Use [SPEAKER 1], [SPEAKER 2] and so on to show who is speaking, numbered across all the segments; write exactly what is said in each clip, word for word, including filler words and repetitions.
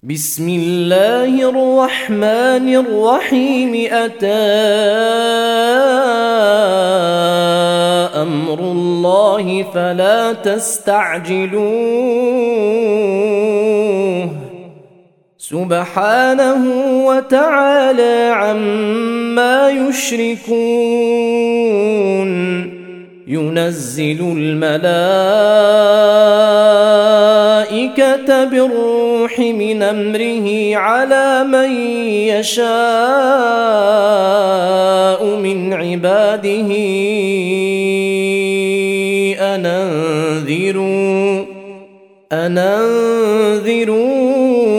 [SPEAKER 1] بسم الله الرحمن الرحيم. أتى أمر الله فلا تستعجلوه سبحانه وتعالى عما يشركون. ينزل الملائكة بالروح من أمره على من يشاء من عباده أن أنذروا أن أنذروا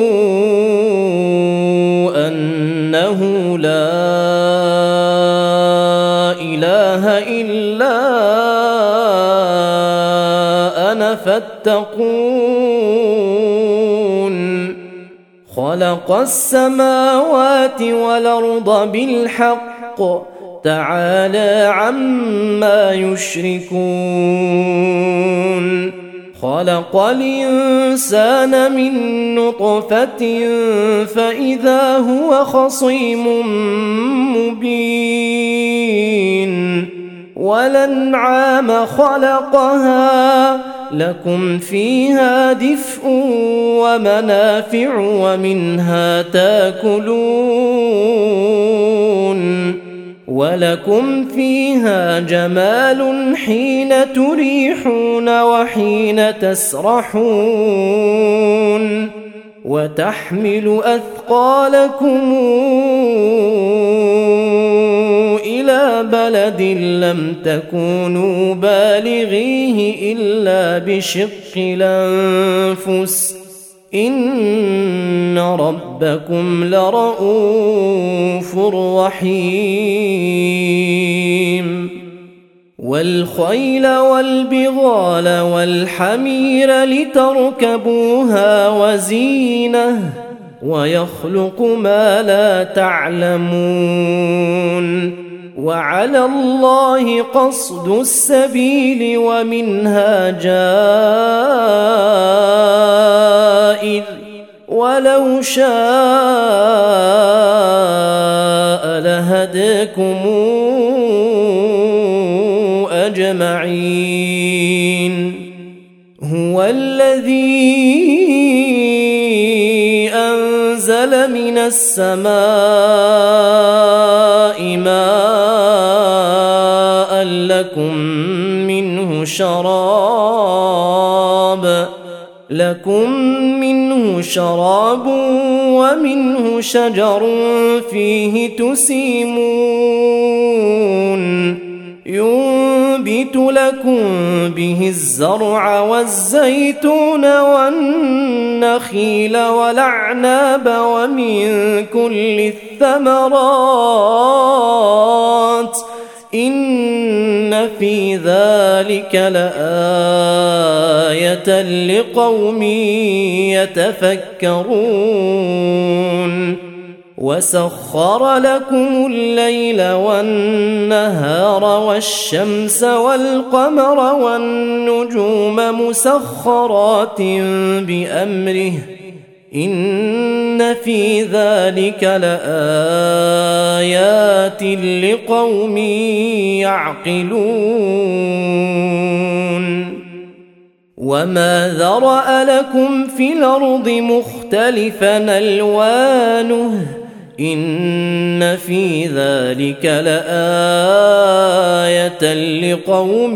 [SPEAKER 1] أنه لا إله إلا أنا فاتقون. خلق السماوات والأرض بالحق تعالى عما يشركون. خلق الإنسان من نطفة فإذا هو خصيم مبين. والأنعام خلقها لكم فيها دفء ومنافع ومنها تاكلون. ولكم فيها جمال حين تريحون وحين تسرحون. وتحمل أثقالكم إلى بلد لم تكونوا بالغيه إلا بشق الأنفس إن ربكم لرؤوف رحيم. والخيل والبغال والحمير لتركبوها وزينة ويخلق ما لا تعلمون. وعلى الله قصد السبيل ومنها جائر ولو شاء لهداكم أجمعين. هو الذي أنزل من السماء ماء لكم منه شراب لكم منه شراب ومنه شجر فيه تسيمون. ينبت لكم به الزرع والزيتون والنخيل والأعناب ومن كل الثمرات إن في ذلك لآية لقوم يتفكرون. وسخر لكم الليل والنهار والشمس والقمر والنجوم مسخرات بأمره إن في ذلك لآيات لقوم يعقلون. وما ذرأ لكم في الأرض مختلفا ألوانه إن في ذلك لآية لقوم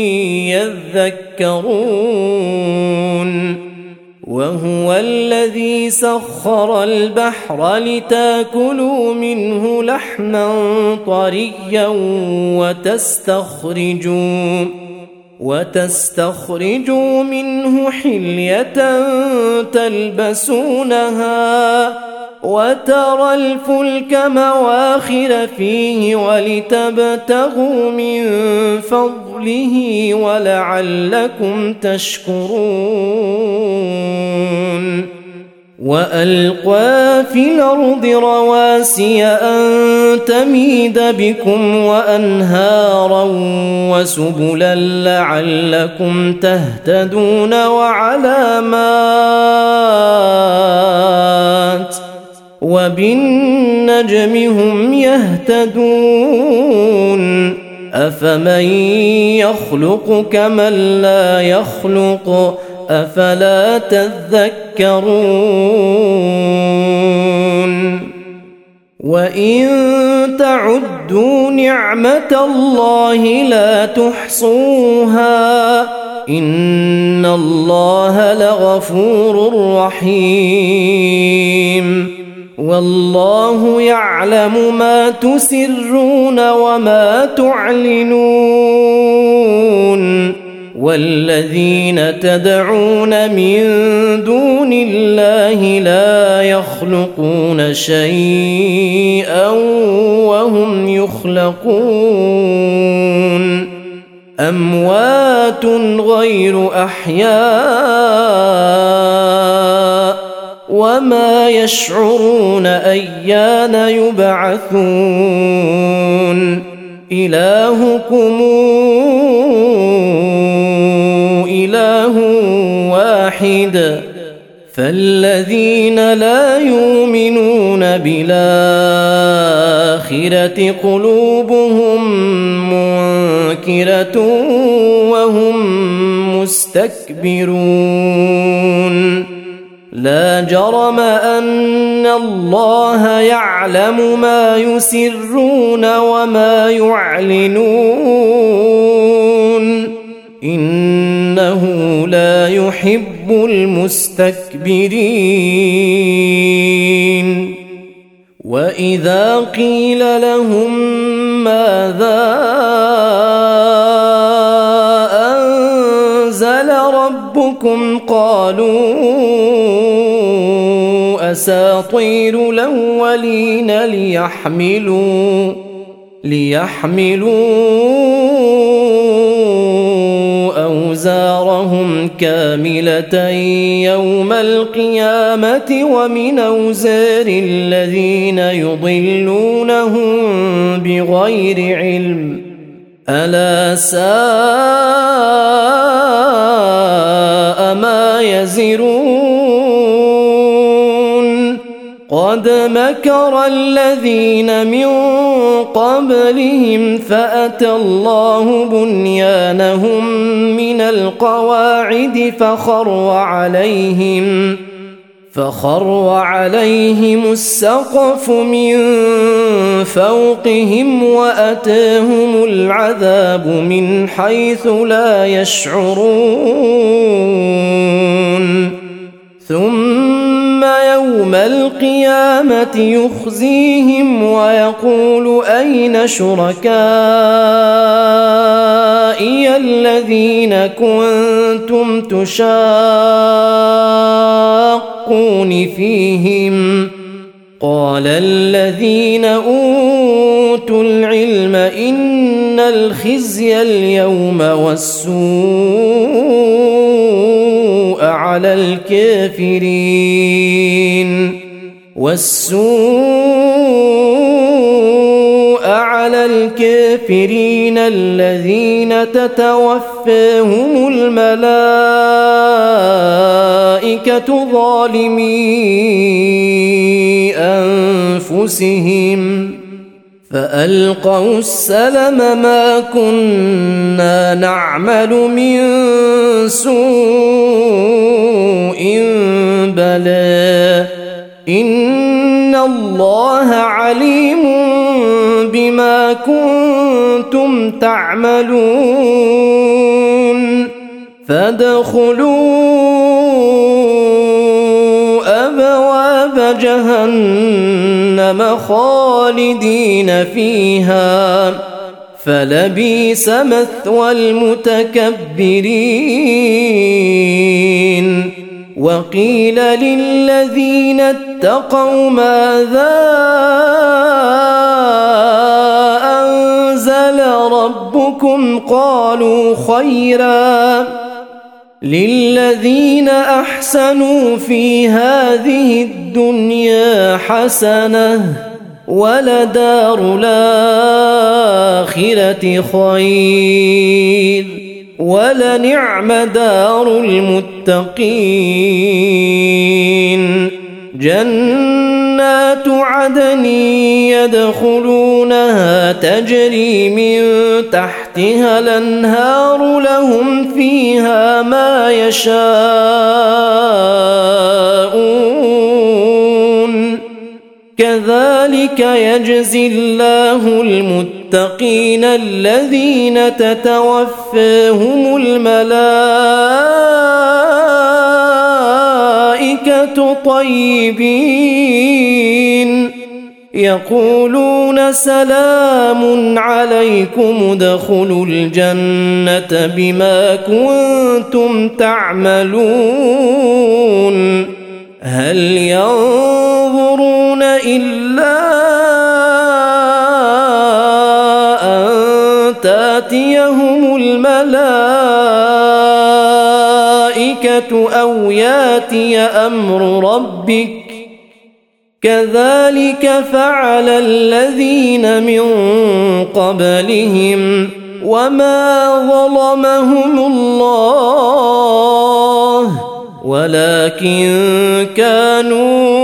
[SPEAKER 1] يذكرون. وهو الذي سخر البحر لتاكلوا منه لحما طريا وتستخرجوا وتستخرجوا منه حلية تلبسونها وترى الفلك مواخر فيه ولتبتغوا من فضله ولعلكم تشكرون. وألقى في الأرض رواسي أن تميد بكم وأنهارا وسبلا لعلكم تهتدون وعلامات وبالنجم هم يهتدون أفمن يخلق كمن لا يخلق أفلا تذكرون وإن تعدوا نعمة الله لا تحصوها إن الله لغفور رحيم والله يعلم ما تسرون وما تعلنون والذين تدعون من دون الله لا يخلقون شيئا وهم يخلقون أموات غير أحياء وما يشعرون أيان يبعثون إلهكم إله واحد فالذين لا يؤمنون بالآخرة قلوبهم منكرة وهم مستكبرون لا جرم أن الله يعلم ما يسرون وما يعلنون إنه لا يحب المستكبرين وإذا قيل لهم ماذا أنزل ربكم قالوا أساطير الأولين ليحملوا ليحملوا أوزارهم كاملة يوم القيامة ومن أوزار الذين يضلونهم بغير علم ألا ساء ما يزرون قد مكر الذين من قبلهم فأتى الله بنيانهم من القواعد فخر عليهم فخر عليهم السقف من فوقهم وأتاهم العذاب من حيث لا يشعرون ثم يوم القيامة يخزيهم ويقول أين شركائي الذين كنتم تشاقون فيهم قال الذين أوتوا العلم إن الخزي اليوم والسوء على الكافرين والسوء على الكافرين الذين تتوفاهم الملائكة ظالمي أنفسهم فألقوا السلم ما كنا نعمل من سوء بلى إن الله عليم بما كنتم تعملون فادخلوا أبواب جهنم خالدين فيها فلبئس مثوى المتكبرين وقيل للذين اتقوا ماذا أنزل ربكم قالوا خيرا للذين أحسنوا في هذه الدنيا حسنة ولدار الآخرة خير ولنعم دار المتقين جنة جنات عدن يدخلونها تجري من تحتها الأنهار لهم فيها ما يشاءون كذلك يجزي الله المتقين الذين تتوفاهم الملائكة طيبين يقولون سلام عليكم ادخلوا الجنة بما كنتم تعملون هل ينظرون إلا أن تأتيهم الملائكة أو يأتي أمر ربك كذلك فعل الذين من قبلهم وما ظلمهم الله ولكن كانوا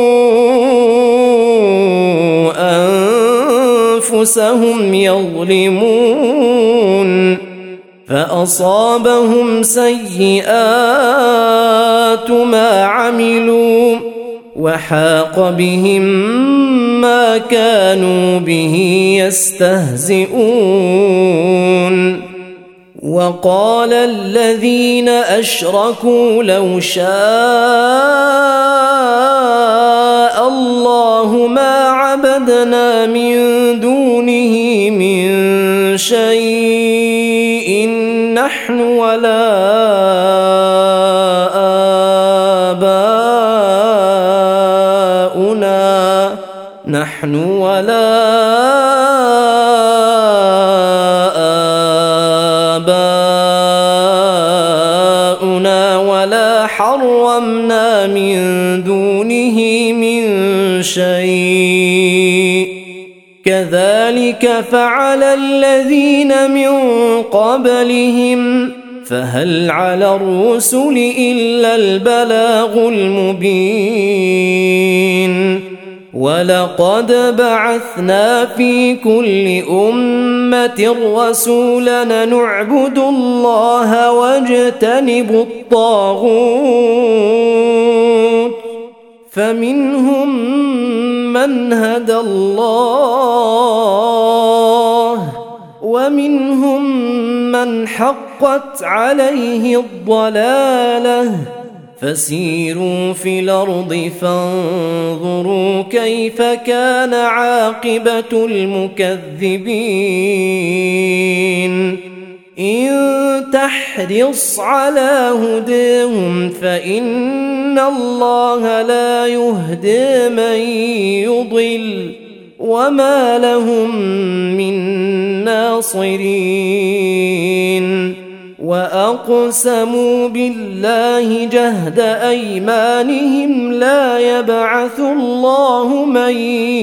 [SPEAKER 1] أنفسهم يظلمون فأصابهم سيئات ما عملوا وحاق بهم ما كانوا به يستهزئون وقال الذين أشركوا لو شاء الله ما عبدنا من دونه من شيء نحن ولا آباؤنا نحن ولا آباؤنا ولا حرمنا من دونه من شيء كذلك فعل الذين من قبلهم فهل على الرسل إلا البلاغ المبين ولقد بعثنا في كل أمة رسولا نعبد الله واجتنب الطاغوت فمنهم من هدى الله ومنهم من حقت عليه الضلالة فسيروا في الأرض فانظروا كيف كان عاقبة المكذبين إن تحرص على هداهم فإن الله لا يهدي من يضل وما لهم من ناصرين وأقسموا بالله جهد أيمانهم لا يبعث الله من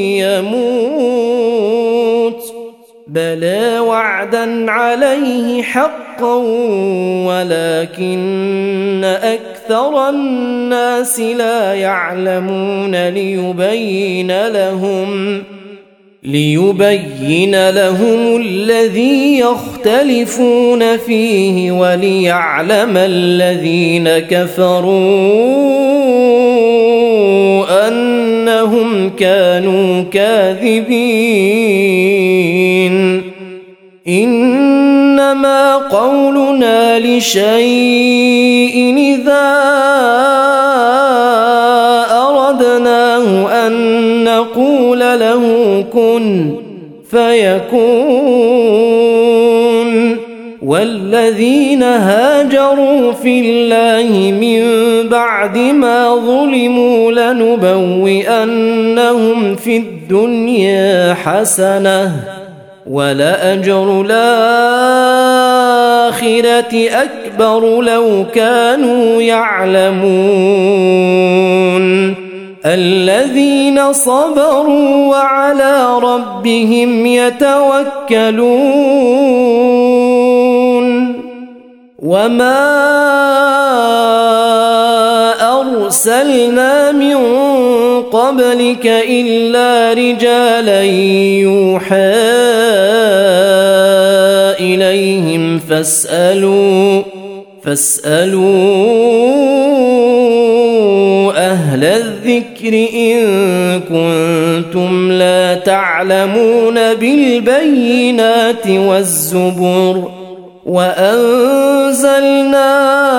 [SPEAKER 1] يموت بلى وعدا عليه حقا ولكن أكثر الناس لا يعلمون ليبين لهم ليبين لهم الذي يختلفون فيه وليعلم الذين كفروا أنهم كانوا كاذبين إنما قولنا لشيء إذا أردناه أن نقول له كن فيكون والذين هاجروا في الله من بعد ما ظلموا لنبوئنهم في الدنيا حسنة ولأجر الآخرة أكبر لو كانوا يعلمون الذين صبروا وعلى ربهم يتوكلون وما أرسلنا من قبلك إلا رجالا يوحى إليهم فاسألوا فاسألوا أهل الذكر إن كنتم لا تعلمون بالبينات والزبر وأنزلنا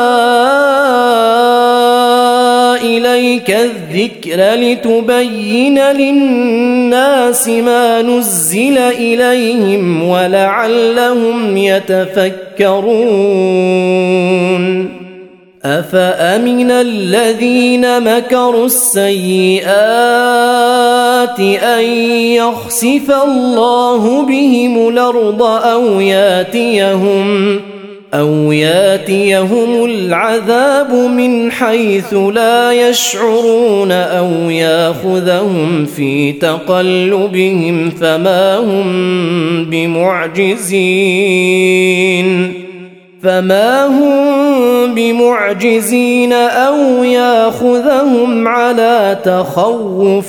[SPEAKER 1] إليك الذكر لتبين للناس ما نزل إليهم ولعلهم يتفكرون أفأمن الذين مكروا السيئات أن يخسف الله بهم الأرض أو ياتيهم أو ياتيهم العذاب من حيث لا يشعرون أو ياخذهم في تقلبهم فما هم بمعجزين فما هم بمعجزين أو ياخذهم على تخوف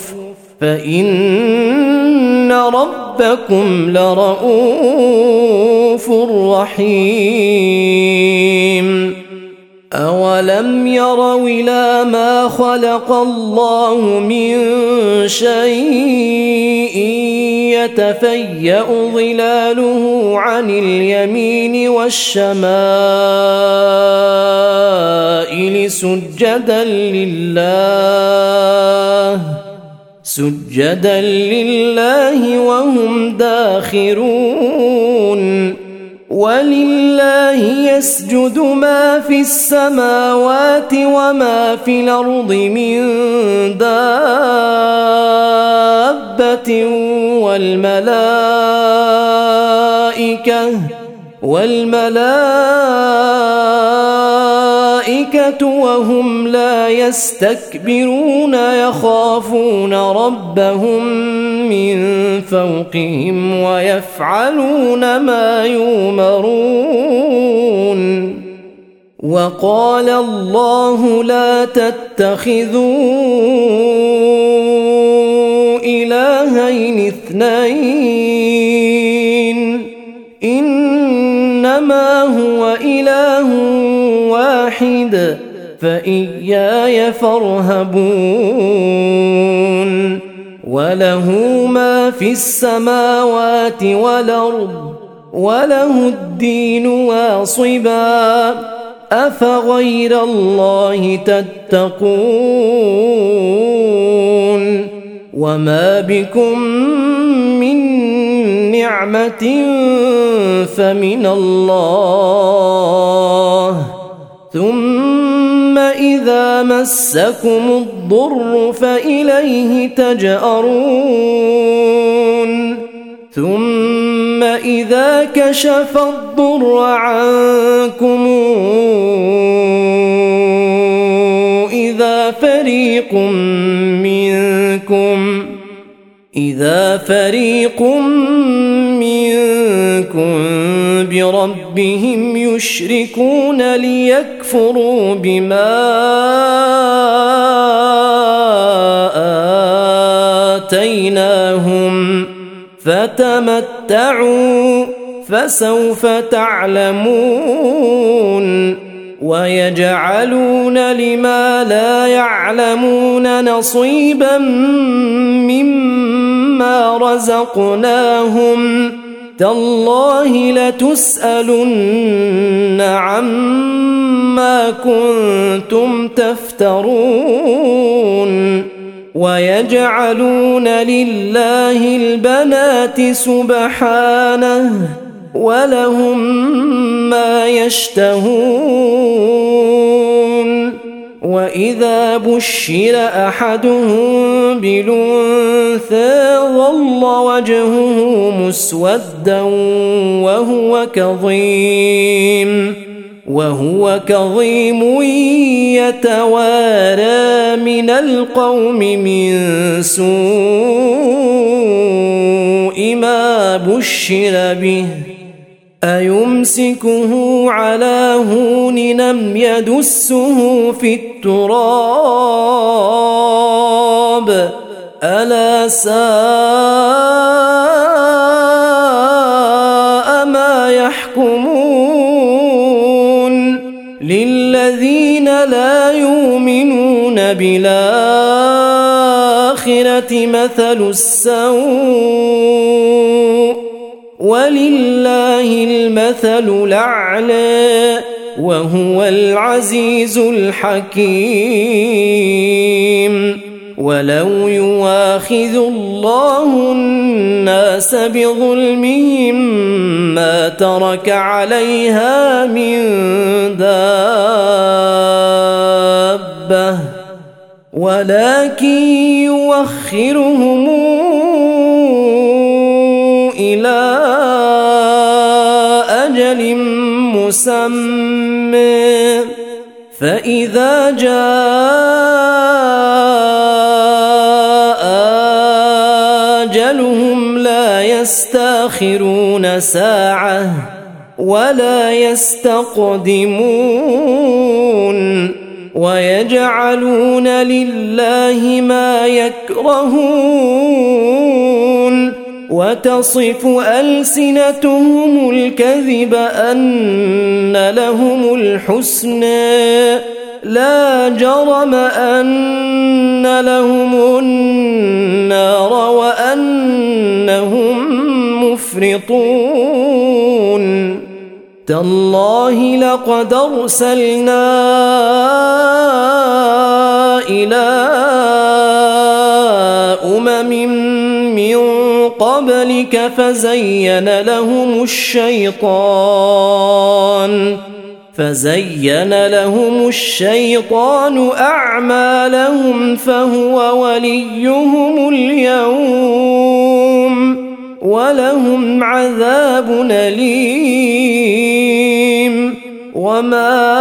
[SPEAKER 1] فإن ربكم لرؤوف رحيم أولم يروا إلى ما خلق الله من شيء يتفيأ ظلاله عن اليمين والشمائل سجدا لله سجدا لله وهم داخرون ولله يسجد ما في السماوات وما في الأرض من دابة والملائكة والملائكة وهم لا يستكبرون يخافون ربهم من فوقهم ويفعلون ما يؤمرون وقال الله لا تتخذوا إلهين اثنين إنما هو إله واحد فإياي فارهبون وله ما في السماوات والأرض وله الدين واصبا أفغير الله تتقون وما بكم من نعمة فمن الله ثم إذا مسكم الضر فإليه تجأرون ثم إذا كشف الضر عنكم إذا فريق منكم إذا فريق منكم بربهم يشركون ليكفروا بما آتيناهم فتمتعوا فسوف تعلمون ويجعلون لما لا يعلمون نصيبا مما رزقناهم تالله لتسألن عما كنتم تفترون ويجعلون لله البنات سبحانه ولهم ما يشتهون وإذا بشر أحدهم بالأنثى ظل وجهه مسودا وهو كظيم وهو كظيم يتوارى من القوم من سوء ما بشر به أيمسكه على هون أم يدسه في التراب ألا ساء ما يحكمون للذين لا يؤمنون بالآخرة مثل السوء ولله المثل الأعلى وهو العزيز الحكيم ولو يواخذ الله الناس بظلمهم ما ترك عليها من دابة ولكن يوخرهم إلى أجل مسمى فإذا جاء أجلهم لا يستأخرون ساعة ولا يستقدمون ويجعلون لله ما يكرهون وتصف ألسنتهم الكذب أن لهم الحسنى لا جرم أن لهم النار وأنهم مفرطون تالله لقد أرسلنا إلى أمم من قبلك فزين لهم الشيطان فزين لهم الشيطان أعمالهم فهو وليهم اليوم ولهم عذاب أليم وما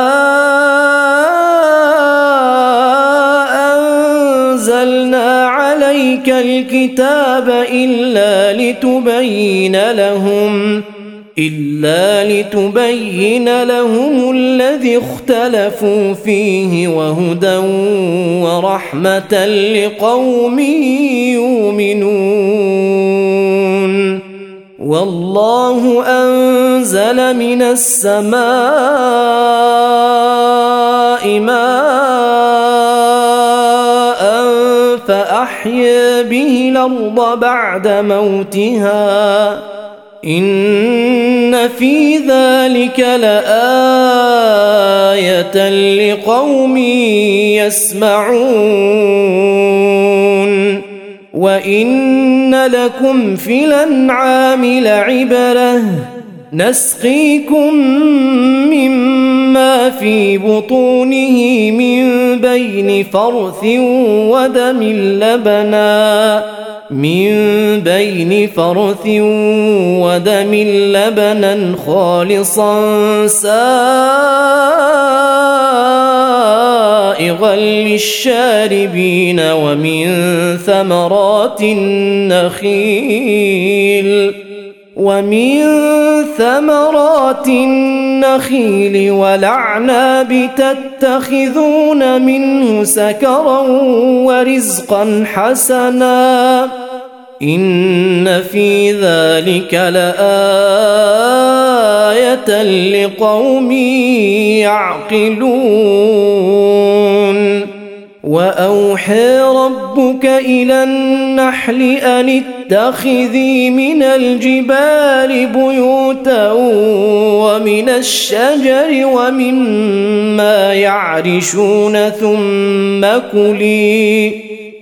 [SPEAKER 1] أنزلنا عليك الكتاب إلا لتبين لهم إلا لتبين لهم الذي اختلفوا فيه وهدى ورحمة لقوم يؤمنون والله أنزل من السماء ماء فأحيا به الأرض بعد موتها إن في ذلك لآية لقوم يسمعون وإن لكم في الأنعام لعبرة نسقيكم مما في بطونه من بين فرث ودم لبنا من بين فرث ودم لبنا خالصا سائغا للشاربين ومن ثمرات النخيل ومن ثمرات النخيل والأعناب تتخذون منه سكرا ورزقا حسنا إن في ذلك لآية لقوم يعقلون وأوحى ربك إلى النحل أن اتخذي من الجبال بيوتا ومن الشجر ومما يعرشون ثم كلي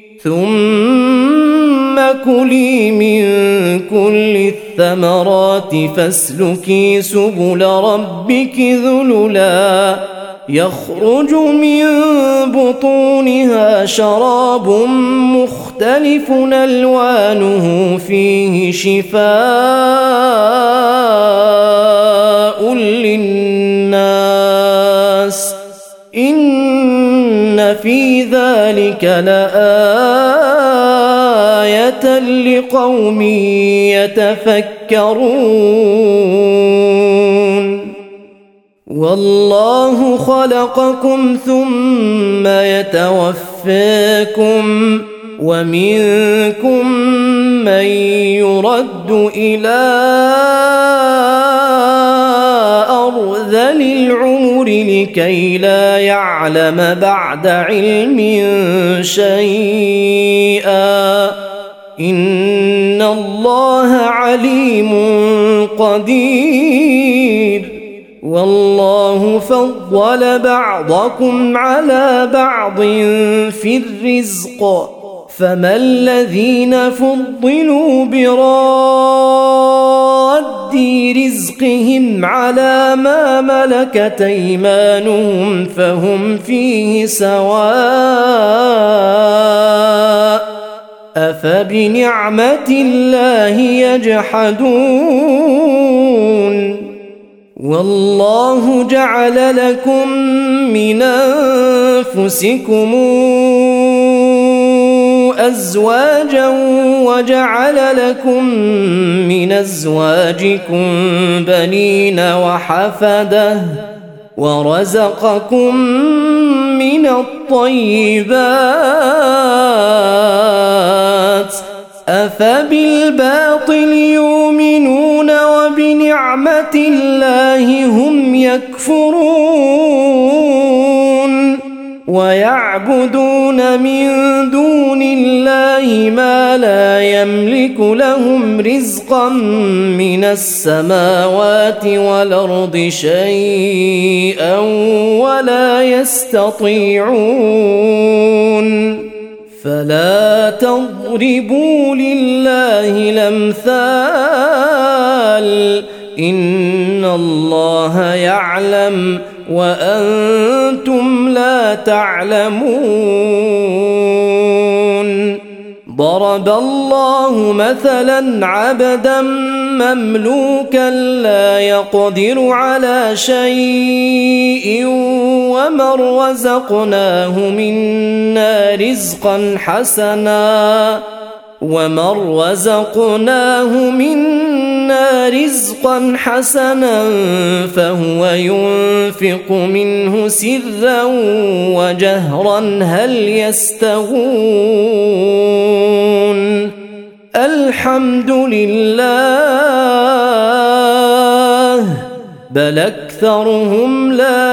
[SPEAKER 1] ثم كلي من كل الثمرات فاسلكي سبل ربك ذللا يخرج من بطونها شراب مختلف ألوانه فيه شفاء للناس إن في ذلك لآية لقوم يتفكرون والله خلقكم ثم يتوفاكم ومنكم من يرد إلى أرذل العمر لكي لا يعلم بعد علم شيئا إن الله عليم قدير والله فضل بعضكم على بعض في الرزق فما الذين فضلوا براد رزقهم على ما ملكت أيمانهم فهم فيه سواء أفبنعمة الله يجحدون والله جعل لكم من أنفسكم أزواجا وجعل لكم من أزواجكم بنين وحفدة ورزقكم من الطيبات أفبالباطل يؤمنون وبنعمة الله هم يكفرون ويعبدون من دون الله ما لا يملك لهم رزقا من السماوات والأرض شيئا ولا يستطيعون فلا تضربوا لله الأمثال إن الله يعلم وأنتم لا تعلمون ضرب الله مثلا عبدا مملوكا لا يقدر على شيء ومن رزقناه منا رزقا حسنا ومن رزقناه منا رزقا حسنا فهو ينفق منه سرا وجهرا هل يستوون الحمد لله بل أكثرهم لا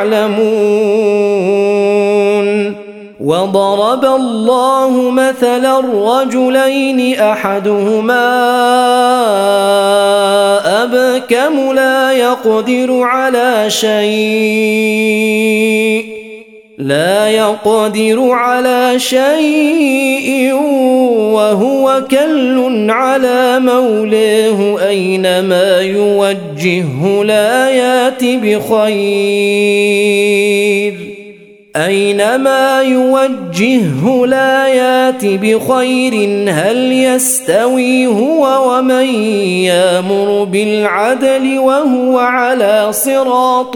[SPEAKER 1] يعلمون وضرب الله مثلا رجلين أحدهما أبكم لا يقدر على شيء لا يقدر على شيء وهو كل على مولاه أينما يوجهه لا يأتي بخير أينما يوجهه لا يأتي بخير هل يستوي هو ومن يأمر بالعدل وهو على صراط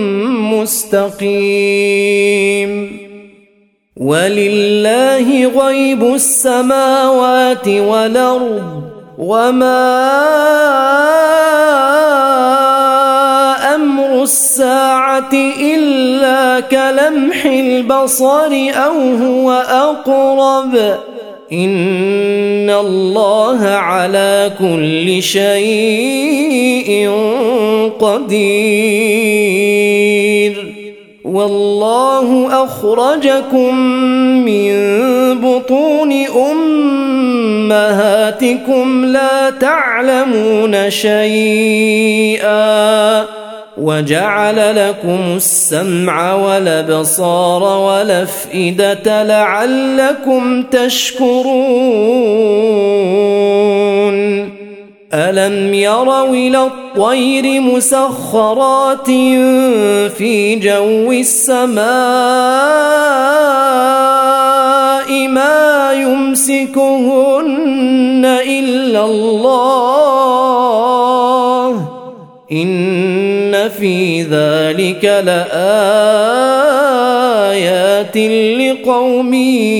[SPEAKER 1] مستقيم ولله غيب السماوات والأرض وما أمر الساعة إلا كلمح البصر أو هو أقرب إن الله على كل شيء قدير والله أخرجكم من بطون أمهاتكم لا تعلمون شيئا وجعل لكم السمع والأبصار والأفئدة لعلكم تشكرون ألم يروا إلى الطير مسخرات في جو السماء ما يمسكهن إلا الله إن في ذلك لآيات لقوم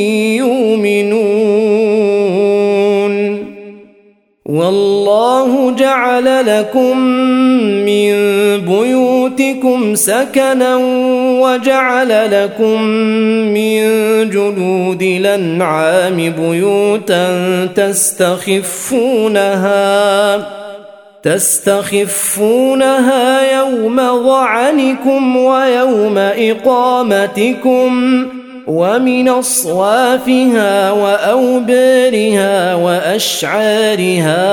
[SPEAKER 1] يؤمنون والله جعل لكم من بيوتكم بيوتكم سكنا وجعل لكم من جلود الأنعام بيوتا تستخفونها تستخفونها يوم ظعنكم ويوم إقامتكم ومن أصوافها وأوبارها وأشعارها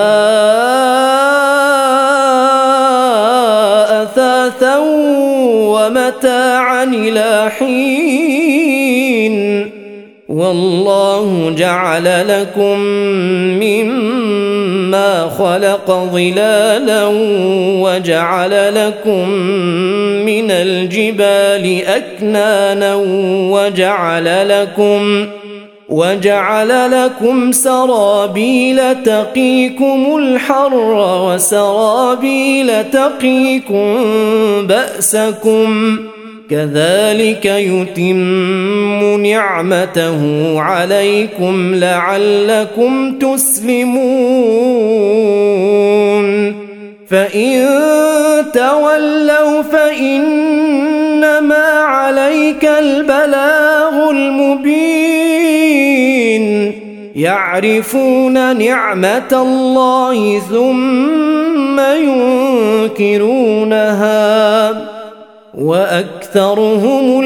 [SPEAKER 1] أثاثا ومتاعا إلى حين والله جعل لكم مما خلق ظلالا وجعل لكم من الجبال أكنانا وجعل لكم وجعل لكم سرابيل تقيكم الحر وسرابيل تقيكم بأسكم كذلك يتم نعمته عليكم لعلكم تسلمون فإن تولوا فإنما عليك البلاغ المبين يعرفون نعمة الله ثم ينكرونها وأكثرهم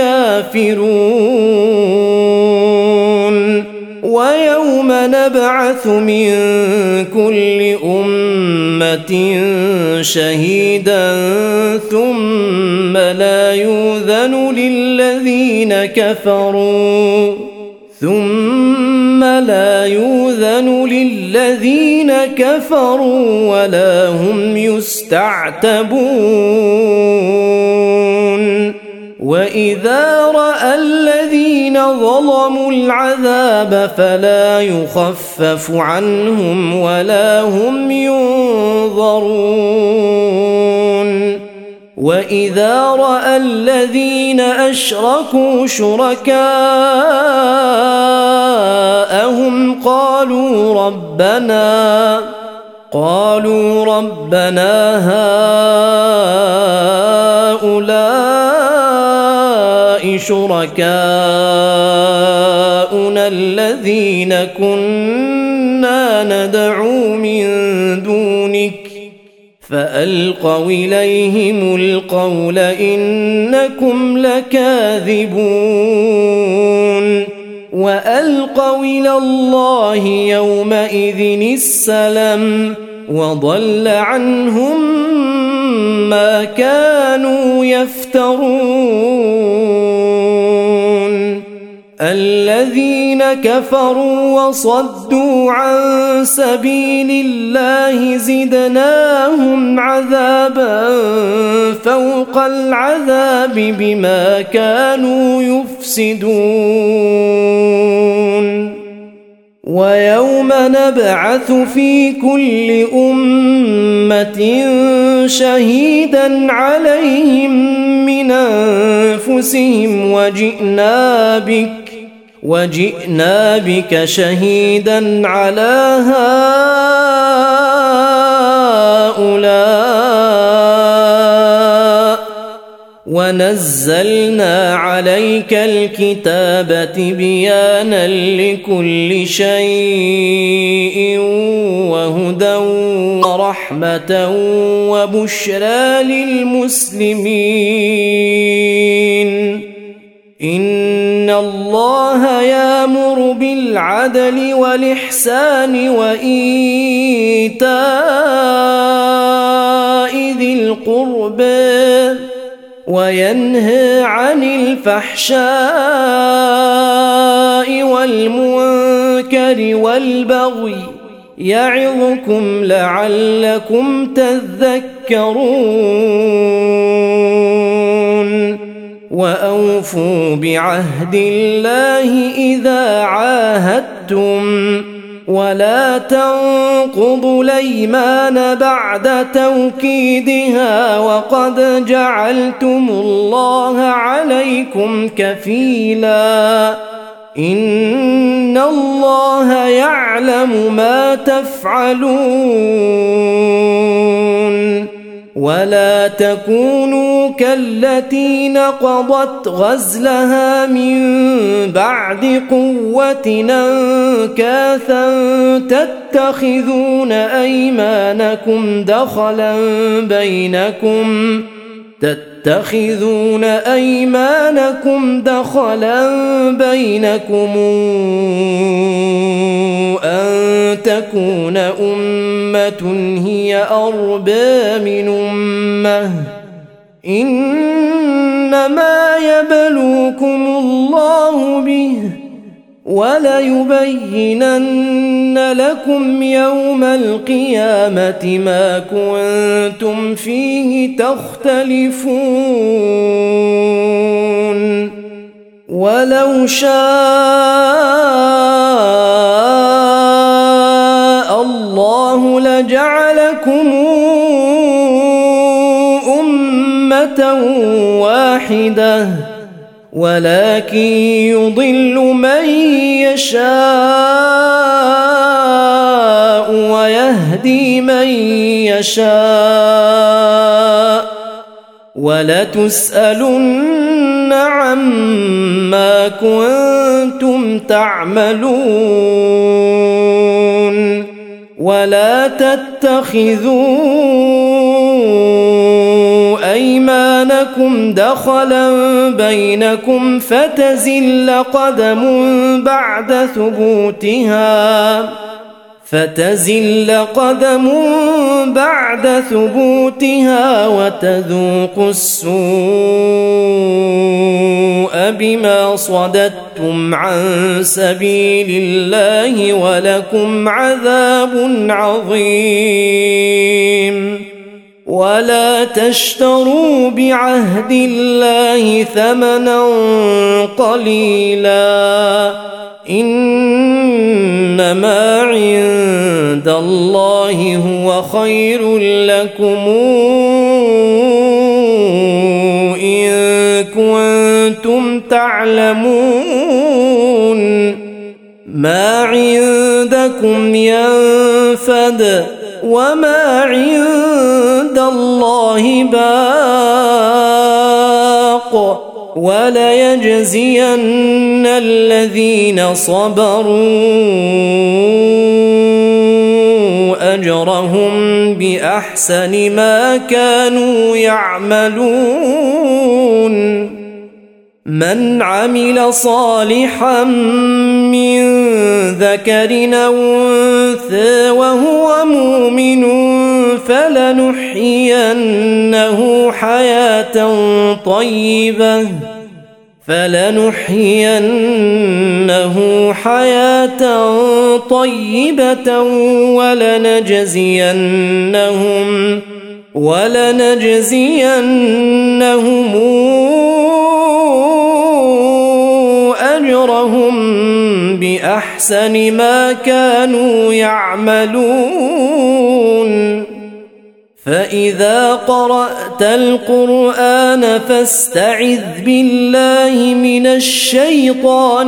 [SPEAKER 1] الكافرون ويوم نبعث من كل أمة شهيدا ثم لا يؤذن للذين كفروا ثم لا يؤذن للذين كفروا ولا هم يستعتبون وإذا رأى الذين ظلموا العذاب فلا يخفف عنهم ولا هم ينظرون وإذا رأى الذين أشركوا شركاءهم قالوا ربنا قالوا ربنا هؤلاء شركاؤنا الذين كنا ندعو من دونك فألقوا إليهم القول إنكم لكاذبون وألقوا إلى الله يومئذ السلم وضل عنهم ما كانوا يفترون الذين كفروا وصدوا عن سبيل الله زدناهم عذابا فوق العذاب بما كانوا يفسدون ويوم نبعث في كل أمة شهيدا عليهم من أنفسهم وجئنا بك وجئنا بك شهيدا على هؤلاء ونزلنا عليك الكتاب تبيانا لكل شيء وهدى ورحمة وبشرى للمسلمين إن الله يأمر بالعدل والإحسان وإيتاء ذي القربى وينهى عن الفحشاء والمنكر والبغي يعظكم لعلكم تذكرون وأوفوا بعهد الله إذا عاهدتم ولا تنقضوا الأيمان بعد توكيدها وقد جعلتم الله عليكم كفيلا إن الله يعلم ما تفعلون ولا تكونوا كالتي نقضت غزلها من بعد قوة أنكاثا تتخذون أيمانكم دخلا بينكم تتخذون أيمانكم دخلا بينكم أن تكون أمة هي أربى من أمة إنما يبلوكم الله به وليبينن لكم يوم القيامة ما كنتم فيه تختلفون ولو شاء الله لجعلكم أمة واحدة ولكن يضل من يشاء ويهدي من يشاء ولتسألن عما كنتم تعملون ولا تتخذوا أيمانكم دخلا بينكم فتزل قدم بعد ثبوتها فتزل قدم بعد ثبوتها وتذوقوا السوء بما صددتم عن سبيل الله ولكم عذاب عظيم ولا تشتروا بعهد الله ثمنا قليلا إنما عند الله هو خير لكم إن كنتم تعلمون ما عندكم ينفد وما عند الله باق وليجزين الذين صبروا أجرهم بأحسن ما كانوا يعملون من عمل صالحا من ذكر أو أنثى وهو مؤمن فلنحيينه حياة طيبة فلنحيينه حياة طيبة ولنجزينهم ولنجزينهم أجرهم بأحسن ما كانوا يعملون فإذا قرأت القرآن فاستعذ بالله من الشيطان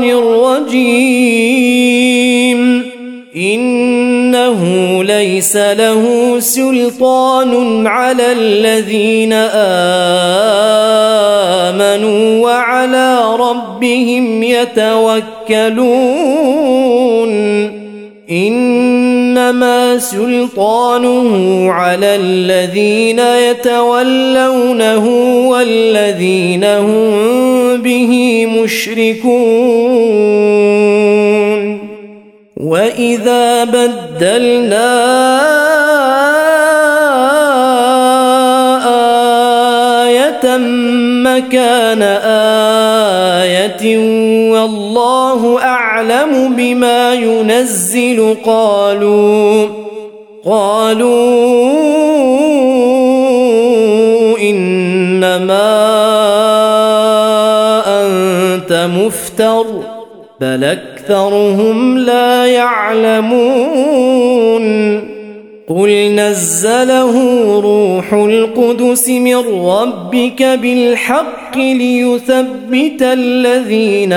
[SPEAKER 1] الرجيم إنه ليس له سلطان على الذين آمنوا وعلى ربهم يتوكلون إنما سلطانه على الذين يتولونه والذين هم به مشركون وإذا بدلنا آية مكان آية والله أعلم بما ينزل قالوا قالوا إنما أنت مفتر بل أكثرهم لا يعلمون قل نزله روح القدس من ربك بالحق ليثبت الذين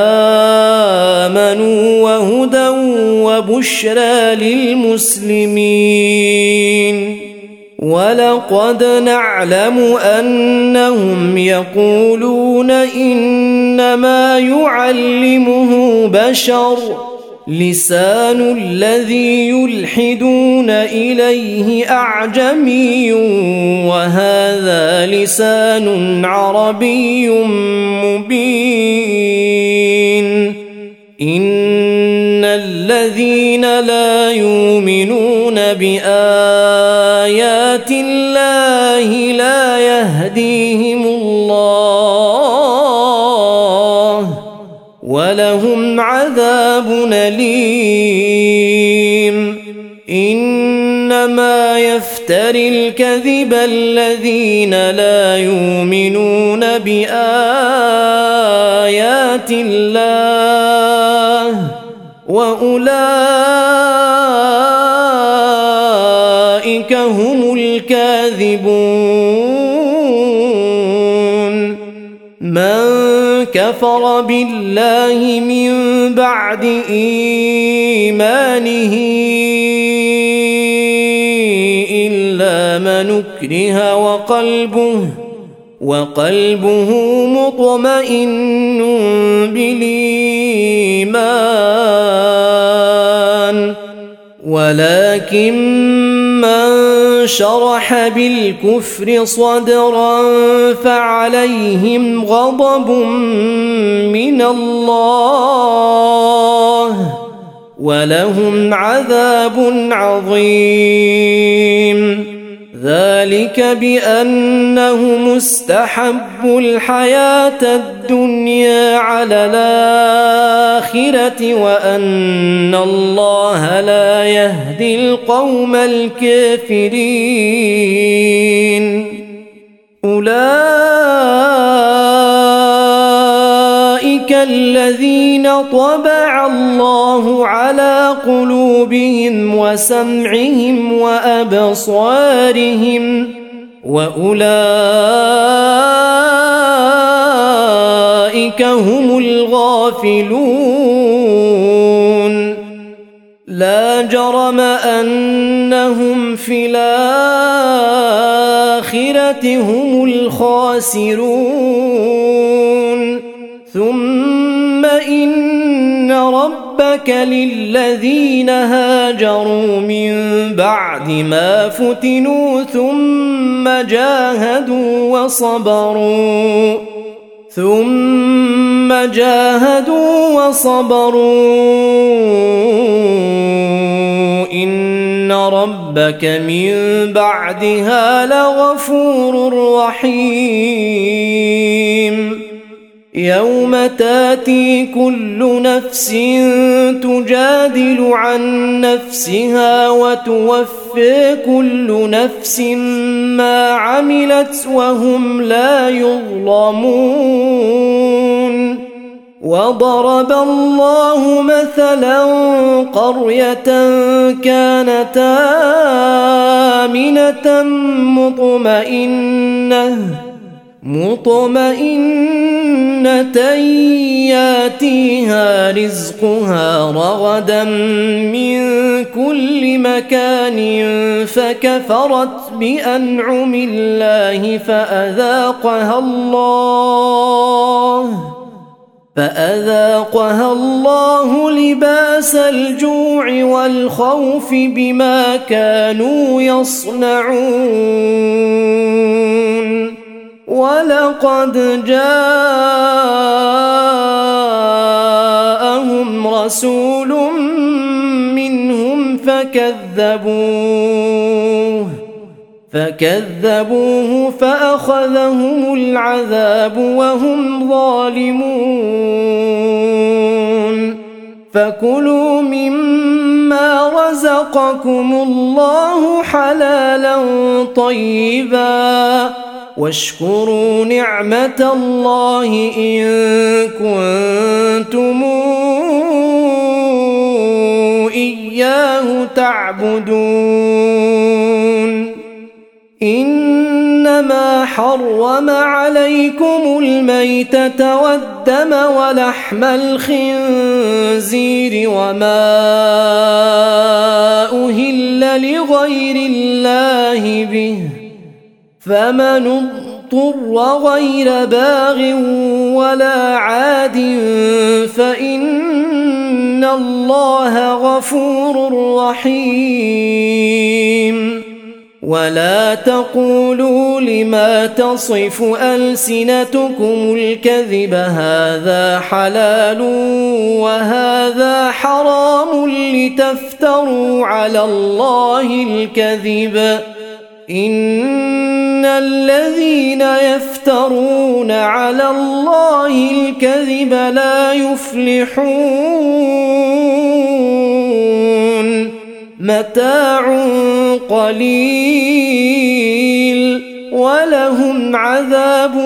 [SPEAKER 1] آمنوا وهدى وبشرى للمسلمين ولقد نعلم أنهم يقولون إنما يعلمه بشر لسان الذي يلحدون إليه أعجمي وهذا لسان عربي مبين إن الذين لا يؤمنون بآيات الله لا يهديهم الله ولهم عذاب أليم إنما يفتري الكذب الذين لا يؤمنون بآيات الله وأولئك هم الكاذبون من كفر بالله من بعد إيمانه إلا من أكره وقلبه وقلبه مطمئن بالإيمان ولكن من شرح بالكفر صدرا فعليهم غضب من الله ولهم عذاب عظيم ذلك بأنهم استحبوا الحياة الدنيا على الآخرة وأن الله لا يهدي القوم الكافرين أولئك الذين طبع الله على قلوبهم وسمعهم وأبصارهم وأولئك هم الغافلون لا جرم أنهم في الآخرة هم الخاسرون ثم إن ربك للذين هاجروا من بعد ما فتنوا ثم جاهدوا وصبروا ثم جاهدوا وصبروا إن ربك من بعدها لغفور رحيم يوم تاتي كل نفس تجادل عن نفسها وتوفي كل نفس ما عملت وهم لا يظلمون وضرب الله مثلا قرية كانت آمنة مطمئنة مطمئنة ياتيها رزقها رغدا من كل مكان فكفرت بأنعم الله فأذاقها الله فأذاقها الله لباس الجوع والخوف بما كانوا يصنعون ولقد جاءهم رسول منهم فكذبوه فكذبوه فأخذهم العذاب وهم ظالمون فكلوا مما رزقكم الله حلالا طيبا واشكروا نعمة الله إن كنتم إياه تعبدون إنما حرم عليكم الميتة والدم ولحم الخنزير وما أهل لغير الله به فمن اضطر غير باغ ولا عاد فإن الله غفور رحيم ولا تقولوا لما تصف ألسنتكم الكذب هذا حلال وهذا حرام لتفتروا على الله الكذب إن الذين يفترون على الله الكذب لا يفلحون متاع قليل ولهم عذاب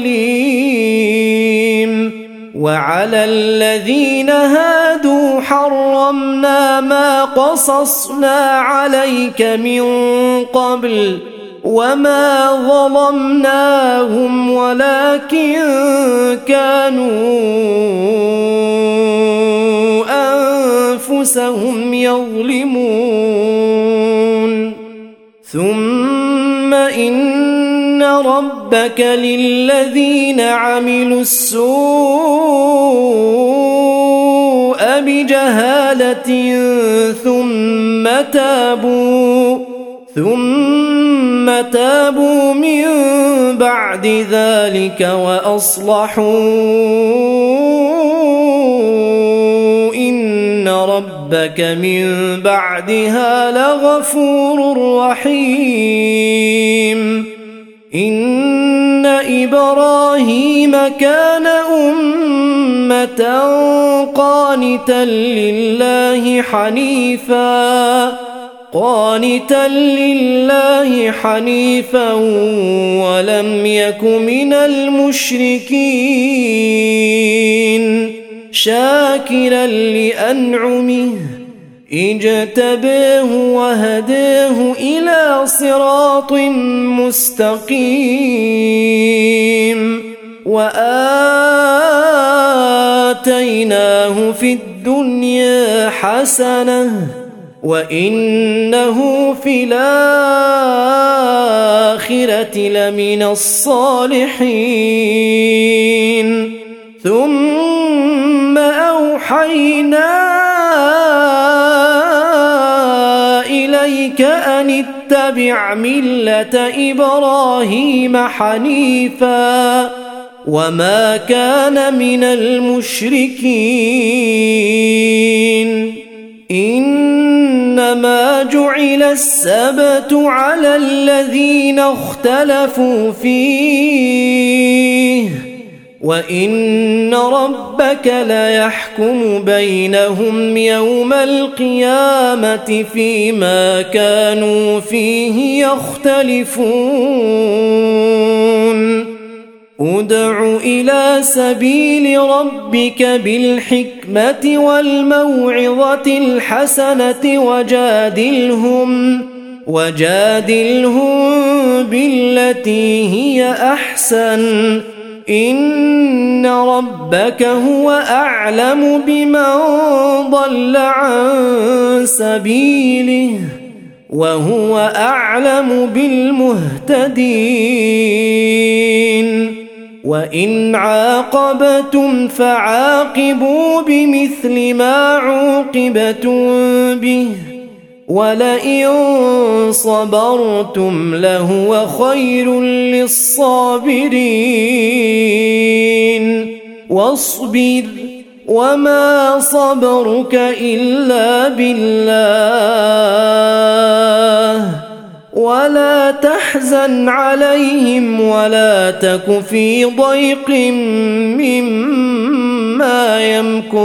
[SPEAKER 1] أليم وعلى الذين هادوا حرمنا ما قصصنا عليك من قبل وما ظلمناهم ولكن كانوا أنفسهم يظلمون ثم إن ربك للذين عملوا السوء بجهالة ثم تابوا ثم تابوا من بعد ذلك وأصلحوا إن ربك من بعدها لغفور رحيم إن إبراهيم كان أمة قانتا لله حنيفا قانتا لله حنيفا ولم يك من المشركين شاكرا لأنعمه اجتباه وهداه إلى صراط مستقيم وآتيناه في الدنيا حسنة وإنه في الآخرة لمن الصالحين ثم أوحينا إليك أن اتبع ملة إبراهيم حنيفا وما كان من المشركين إنما جعل السبت على الذين اختلفوا فيه وإن ربك ليحكم بينهم يوم القيامة فيما كانوا فيه يختلفون ادع إلى سبيل ربك بالحكمة والموعظة الحسنة وجادلهم وجادلهم بالتي هي أحسن إن ربك هو أعلم بمن ضل عن سبيله وهو أعلم بالمهتدين وإن عاقبتم فعاقبوا بمثل ما عوقبتم به ولئن صبرتم لهو خير للصابرين واصبر وما صبرك إلا بالله ولا تحزن عليهم ولا تك في ضيق مما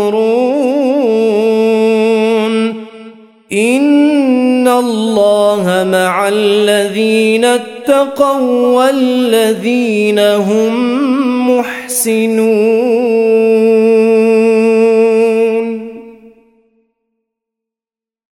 [SPEAKER 1] يمكرون إن الله مع الذين اتقوا والذين هم محسنون.